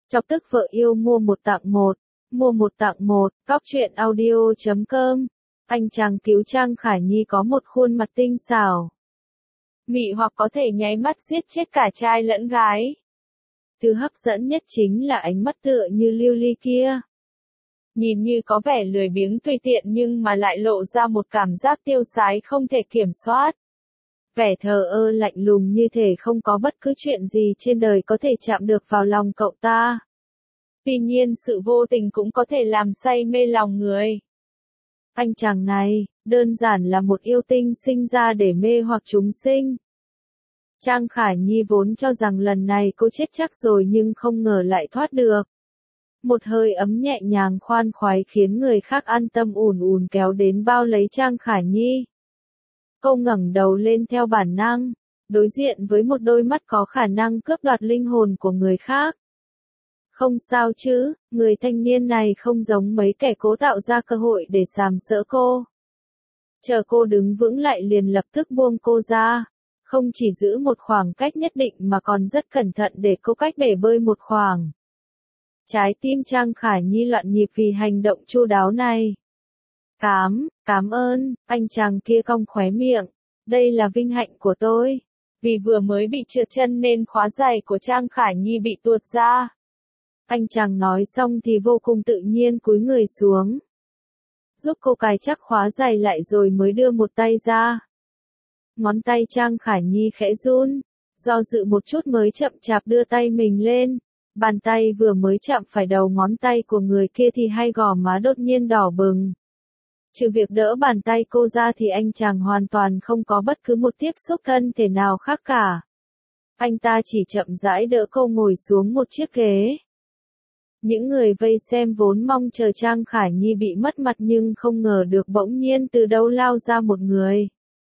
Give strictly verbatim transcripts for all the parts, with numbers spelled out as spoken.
Chọc tức vợ yêu mua một tặng một, mua một tặng một, cóc truyện audio chấm com. Anh chàng cứu Trang Khải Nhi có một khuôn mặt tinh xảo, mị hoặc có thể nháy mắt giết chết cả trai lẫn gái. Thứ hấp dẫn nhất chính là ánh mắt tựa như lưu ly kia. Nhìn như có vẻ lười biếng tùy tiện nhưng mà lại lộ ra một cảm giác tiêu sái không thể kiểm soát. Vẻ thờ ơ lạnh lùng như thể không có bất cứ chuyện gì trên đời có thể chạm được vào lòng cậu ta. Tuy nhiên sự vô tình cũng có thể làm say mê lòng người. Anh chàng này, đơn giản là một yêu tinh sinh ra để mê hoặc chúng sinh. Trang Khải Nhi vốn cho rằng lần này cô chết chắc rồi nhưng không ngờ lại thoát được. Một hơi ấm nhẹ nhàng khoan khoái khiến người khác an tâm ùn ùn kéo đến bao lấy Trang Khải Nhi. Cô ngẩng đầu lên theo bản năng, đối diện với một đôi mắt có khả năng cướp đoạt linh hồn của người khác. Không sao chứ, người thanh niên này không giống mấy kẻ cố tạo ra cơ hội để sàm sỡ cô. Chờ cô đứng vững lại liền lập tức buông cô ra, không chỉ giữ một khoảng cách nhất định mà còn rất cẩn thận để cô cách bể bơi một khoảng. Trái tim Trang Khải Nhi loạn nhịp vì hành động chu đáo này. Cám, cám ơn, anh chàng kia cong khóe miệng, đây là vinh hạnh của tôi. Vì vừa mới bị trượt chân nên khóa giày của Trang Khải Nhi bị tuột ra. Anh chàng nói xong thì vô cùng tự nhiên cúi người xuống, giúp cô cài chắc khóa giày lại rồi mới đưa một tay ra. Ngón tay Trang Khải Nhi khẽ run, do dự một chút mới chậm chạp đưa tay mình lên. Bàn tay vừa mới chạm phải đầu ngón tay của người kia thì hai gò má đột nhiên đỏ bừng. Trừ việc đỡ bàn tay cô ra thì anh chàng hoàn toàn không có bất cứ một tiếp xúc thân thể nào khác cả. Anh ta chỉ chậm rãi đỡ cô ngồi xuống một chiếc ghế. Những người vây xem vốn mong chờ Trang Khải Nhi bị mất mặt nhưng không ngờ được bỗng nhiên từ đâu lao ra một người.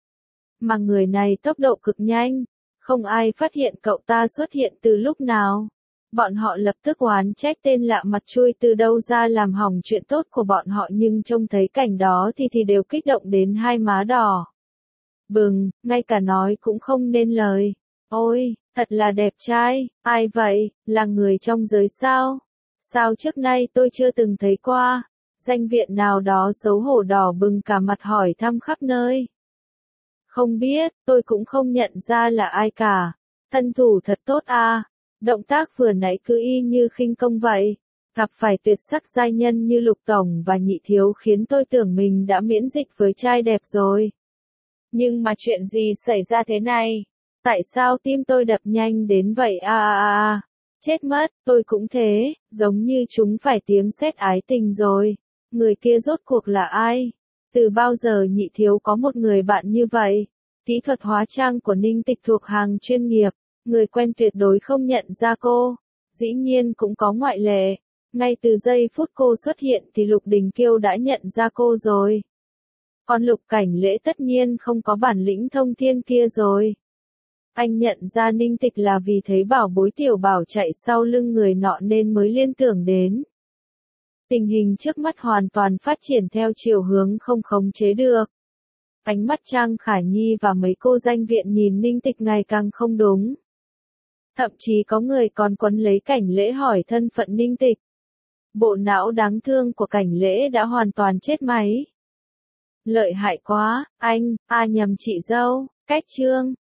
Mà người này tốc độ cực nhanh, không ai phát hiện cậu ta xuất hiện từ lúc nào. Bọn họ lập tức oán trách tên lạ mặt chui từ đâu ra làm hỏng chuyện tốt của bọn họ nhưng trông thấy cảnh đó thì thì đều kích động đến hai má đỏ bừng, ngay cả nói cũng không nên lời. Ôi, thật là đẹp trai, ai vậy, là người trong giới sao? Sao trước nay tôi chưa từng thấy qua? Danh viện nào đó xấu hổ đỏ bừng cả mặt hỏi thăm khắp nơi. Không biết, tôi cũng không nhận ra là ai cả. Thân thủ thật tốt à. Động tác vừa nãy cứ y như khinh công vậy. Gặp phải tuyệt sắc giai nhân như Lục Tổng và Nhị Thiếu khiến tôi tưởng mình đã miễn dịch với trai đẹp rồi. Nhưng mà chuyện gì xảy ra thế này? Tại sao tim tôi đập nhanh đến vậy à à à? Chết mất, tôi cũng thế, giống như chúng phải tiếng sét ái tình rồi. Người kia rốt cuộc là ai? Từ bao giờ Nhị Thiếu có một người bạn như vậy? Kỹ thuật hóa trang của Ninh Tịch thuộc hàng chuyên nghiệp. Người quen tuyệt đối không nhận ra cô. Dĩ nhiên cũng có ngoại lệ. Ngay từ giây phút cô xuất hiện thì Lục Đình Kiêu đã nhận ra cô rồi. Còn Lục Cảnh Lễ tất nhiên không có bản lĩnh thông thiên kia rồi. Anh nhận ra Ninh Tịch là vì thấy bảo bối tiểu bảo chạy sau lưng người nọ nên mới liên tưởng đến. Tình hình trước mắt hoàn toàn phát triển theo chiều hướng không khống chế được. Ánh mắt Trang Khải Nhi và mấy cô danh viện nhìn Ninh Tịch ngày càng không đúng. Thậm chí có người còn quấn lấy Cảnh Lễ hỏi thân phận Ninh Tịch. Bộ não đáng thương của Cảnh Lễ đã hoàn toàn chết máy. Lợi hại quá, anh, a nhầm chị dâu, cách chương.